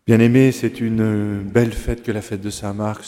Bien-aimés, c'est une belle fête que la fête de Saint-Marc,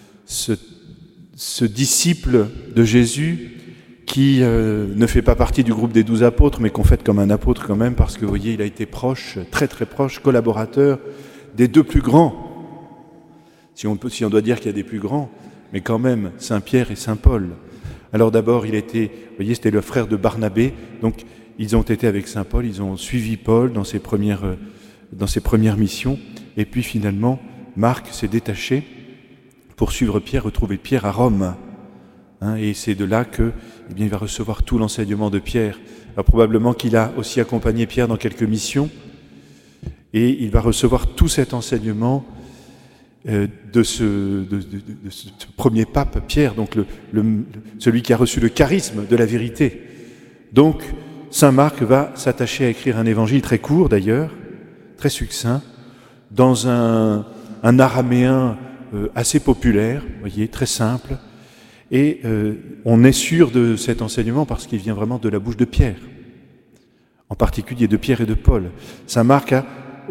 ce disciple de Jésus qui ne fait pas partie du groupe des 12 apôtres, mais qu'on fête comme un apôtre quand même, parce que vous voyez, il a été proche, très très proche, collaborateur des deux plus grands. Si on doit dire qu'il y a des plus grands, mais quand même, Saint-Pierre et Saint-Paul. Alors d'abord, il était, vous voyez, c'était le frère de Barnabé, donc ils ont été avec Saint-Paul, ils ont suivi Paul dans ses premières missions, et puis finalement, Marc s'est détaché pour suivre Pierre, retrouver Pierre à Rome. Et c'est de là que, il va recevoir tout l'enseignement de Pierre. Alors probablement qu'il a aussi accompagné Pierre dans quelques missions, et il va recevoir tout cet enseignement de ce premier pape, Pierre, donc celui qui a reçu le charisme de la vérité. Donc, saint Marc va s'attacher à écrire un évangile très court d'ailleurs, très succinct, dans un araméen assez populaire, vous voyez, très simple. Et on est sûr de cet enseignement parce qu'il vient vraiment de la bouche de Pierre, en particulier de Pierre et de Paul. Saint Marc a,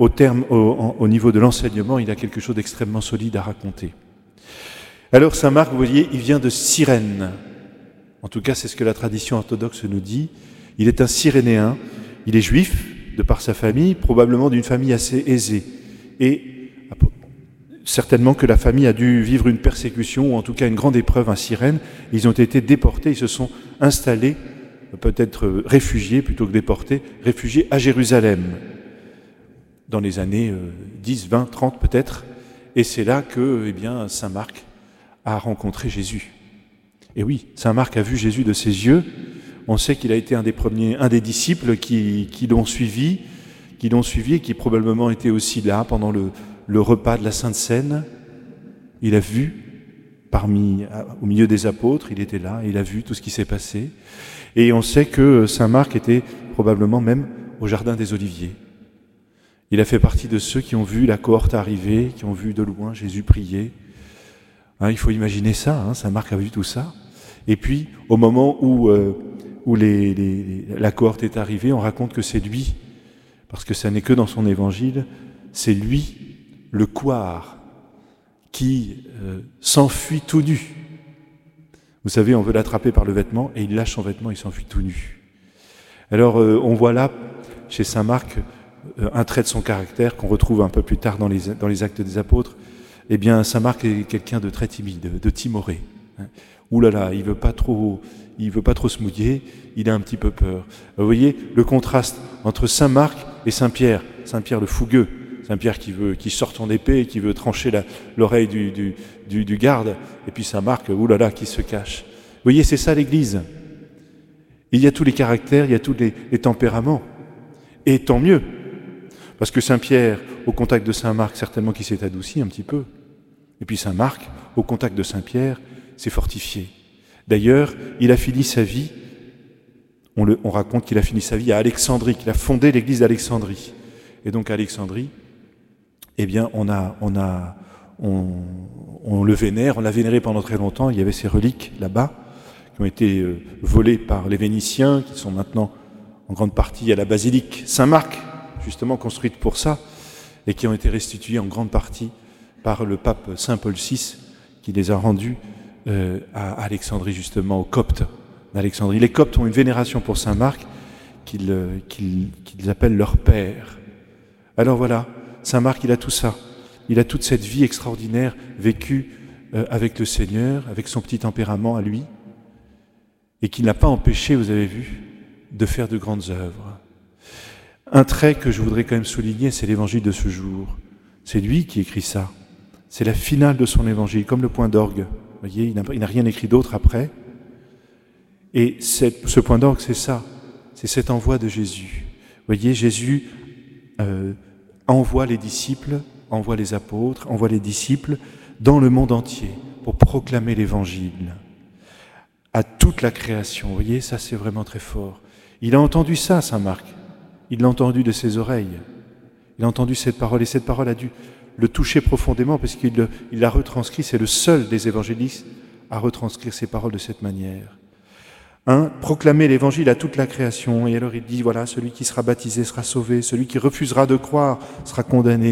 au niveau de l'enseignement, il a quelque chose d'extrêmement solide à raconter. Alors saint Marc, vous voyez, il vient de Cyrène. En tout cas, c'est ce que la tradition orthodoxe nous dit. Il est un Cyrénéen, il est juif, de par sa famille, probablement d'une famille assez aisée. Et certainement que la famille a dû vivre une persécution, ou en tout cas une grande épreuve à Cyrène. Ils ont été déportés, ils se sont installés, peut-être réfugiés plutôt que déportés, réfugiés à Jérusalem, dans les années 10, 20, 30 peut-être. Et c'est là que saint Marc a rencontré Jésus. Et oui, saint Marc a vu Jésus de ses yeux. On sait qu'il a été un des disciples qui l'ont suivi et qui probablement était aussi là pendant le repas de la Sainte Seine. Il a vu, au milieu des apôtres, il était là, il a vu tout ce qui s'est passé. Et on sait que saint Marc était probablement même au Jardin des Oliviers. Il a fait partie de ceux qui ont vu la cohorte arriver, qui ont vu de loin Jésus prier. Il faut imaginer ça, saint Marc a vu tout ça. Et puis, au moment où la cohorte est arrivée, on raconte que c'est lui, parce que ça n'est que dans son évangile, c'est lui, le couard, qui s'enfuit tout nu. Vous savez, on veut l'attraper par le vêtement, et il lâche son vêtement, il s'enfuit tout nu. Alors, on voit là, chez saint Marc, un trait de son caractère qu'on retrouve un peu plus tard dans les Actes des Apôtres. Eh bien, saint Marc est quelqu'un de très timide, de timoré. Ouh là là, il veut pas trop se mouiller, il a un petit peu peur. Vous voyez le contraste entre saint Marc et saint Pierre. Saint Pierre le fougueux, saint Pierre qui sort son épée et qui veut trancher l'oreille du garde, et puis saint Marc, ouh là là, qui se cache. Vous voyez, c'est ça l'Église. Il y a tous les caractères, il y a tous les tempéraments. Et tant mieux, parce que saint Pierre, au contact de saint Marc, certainement qu'il s'est adouci un petit peu. Et puis saint Marc, au contact de saint Pierre, s'est fortifié. D'ailleurs, il a fini sa vie, on raconte qu'il a fini sa vie à Alexandrie, qu'il a fondé l'église d'Alexandrie. Et donc à Alexandrie, on le vénère, on l'a vénéré pendant très longtemps. Il y avait ses reliques là-bas, qui ont été volées par les Vénitiens, qui sont maintenant en grande partie à la basilique Saint-Marc, justement construite pour ça, et qui ont été restituées en grande partie par le pape Saint Paul VI, qui les a rendues à Alexandrie, justement, aux Coptes d'Alexandrie. Les Coptes ont une vénération pour saint Marc qu'ils appellent leur père. Alors voilà, saint Marc, il a tout ça. Il a toute cette vie extraordinaire vécue avec le Seigneur, avec son petit tempérament à lui, et qui ne l'a pas empêché, vous avez vu, de faire de grandes œuvres. Un trait que je voudrais quand même souligner, c'est l'évangile de ce jour. C'est lui qui écrit ça. C'est la finale de son évangile, comme le point d'orgue. Vous voyez, il n'a rien écrit d'autre après. Et ce point d'orgue, c'est ça. C'est cet envoi de Jésus. Vous voyez, Jésus envoie les disciples, envoie les apôtres, envoie les disciples dans le monde entier pour proclamer l'évangile à toute la création. Vous voyez, ça c'est vraiment très fort. Il a entendu ça, saint Marc. Il l'a entendu de ses oreilles. Il a entendu cette parole, et cette parole a dû le toucher profondément parce qu'il l'a retranscrit. C'est le seul des évangélistes à retranscrire ces paroles de cette manière. Proclamer l'évangile à toute la création. Et alors il dit, voilà, celui qui sera baptisé sera sauvé, celui qui refusera de croire sera condamné.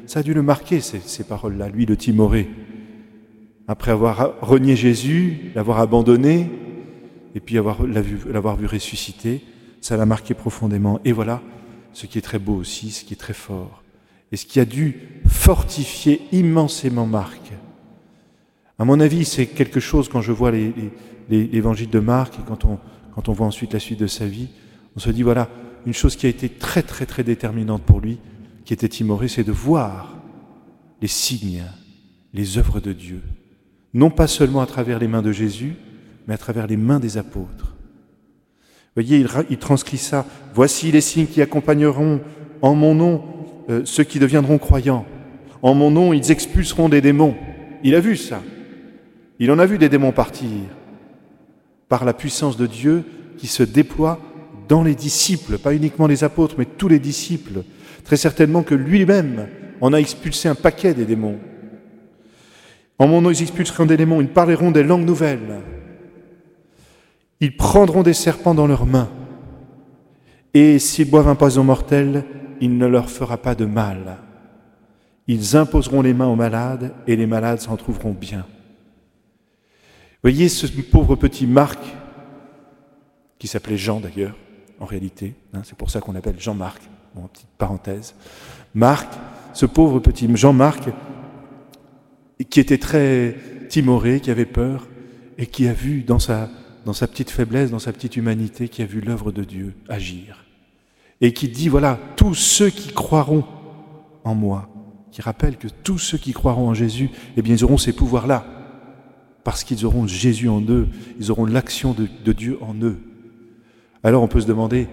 Ça a dû le marquer, ces paroles-là, lui, le timoré. Après avoir renié Jésus, l'avoir abandonné, et puis l'avoir vu ressusciter, ça l'a marqué profondément. Et voilà ce qui est très beau aussi, ce qui est très fort, et ce qui a dû fortifier immensément Marc. À mon avis, c'est quelque chose, quand je vois l'évangile de Marc, et quand on voit ensuite la suite de sa vie, on se dit, voilà, une chose qui a été très très très déterminante pour lui, qui était timoré, c'est de voir les signes, les œuvres de Dieu. Non pas seulement à travers les mains de Jésus, mais à travers les mains des apôtres. Vous voyez, il transcrit ça. « Voici les signes qui accompagneront en mon nom ceux qui deviendront croyants. En mon nom, ils expulseront des démons. » Il a vu ça. Il en a vu des démons partir par la puissance de Dieu qui se déploie dans les disciples, pas uniquement les apôtres, mais tous les disciples. Très certainement que lui-même en a expulsé un paquet des démons. En mon nom, ils expulseront des démons, ils parleront des langues nouvelles. Ils prendront des serpents dans leurs mains. Et s'ils boivent un poison mortel, il ne leur fera pas de mal. Ils imposeront les mains aux malades et les malades s'en trouveront bien. Voyez ce pauvre petit Marc, qui s'appelait Jean d'ailleurs, en réalité, c'est pour ça qu'on l'appelle Jean-Marc, bon, petite parenthèse. Marc, ce pauvre petit Jean-Marc, qui était très timoré, qui avait peur, et qui a vu dans sa petite faiblesse, dans sa petite humanité, qui a vu l'œuvre de Dieu agir. Et qui dit, voilà, tous ceux qui croiront en moi, qui rappelle que tous ceux qui croiront en Jésus, eh bien, ils auront ces pouvoirs-là, parce qu'ils auront Jésus en eux, ils auront l'action de Dieu en eux. Alors on peut se demander,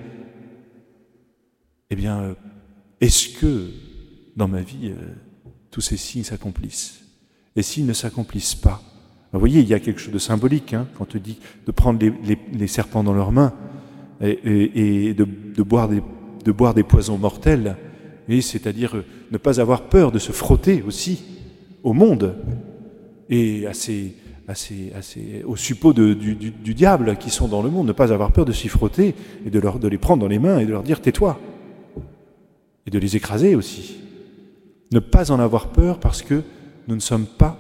eh bien, est-ce que dans ma vie, tous ces signes s'accomplissent? Et s'ils ne s'accomplissent pas, vous voyez, il y a quelque chose de symbolique, quand on te dit de prendre les serpents dans leurs mains et de boire des poisons mortels, c'est-à-dire ne pas avoir peur de se frotter aussi au monde et aux suppôts du diable qui sont dans le monde, ne pas avoir peur de s'y frotter et de les prendre dans les mains et de leur dire « tais-toi » et de les écraser aussi. Ne pas en avoir peur parce que nous ne sommes pas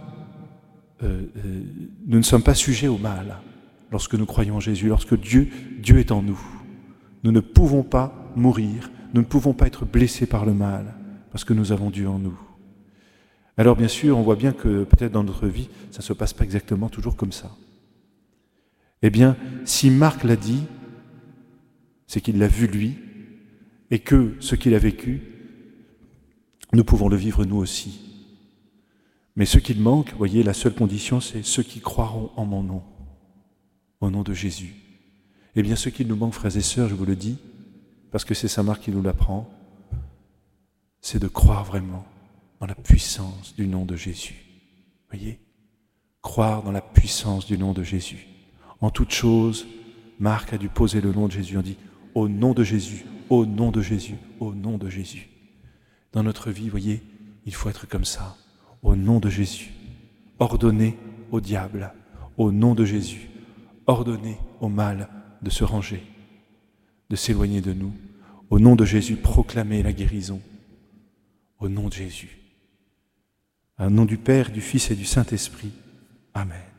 sujets au mal lorsque nous croyons en Jésus, lorsque Dieu est en nous. Nous ne pouvons pas mourir, nous ne pouvons pas être blessés par le mal parce que nous avons Dieu en nous. Alors bien sûr, on voit bien que peut-être dans notre vie, ça ne se passe pas exactement toujours comme ça. Eh bien, si Marc l'a dit, c'est qu'il l'a vu lui, et que ce qu'il a vécu, nous pouvons le vivre nous aussi. Mais ce qu'il manque, vous voyez, la seule condition, c'est ceux qui croiront en mon nom, au nom de Jésus. Eh bien, ce qu'il nous manque, frères et sœurs, je vous le dis, parce que c'est saint Marc qui nous l'apprend, c'est de croire vraiment dans la puissance du nom de Jésus. Voyez, croire dans la puissance du nom de Jésus. En toute chose, Marc a dû poser le nom de Jésus. On dit « au nom de Jésus, au nom de Jésus, au nom de Jésus ». Dans notre vie, voyez, il faut être comme ça. Au nom de Jésus, ordonner au diable. Au nom de Jésus, ordonner au mal de se ranger, de s'éloigner de nous. Au nom de Jésus, proclamer la guérison. Au nom de Jésus. Au nom du Père, du Fils et du Saint-Esprit. Amen.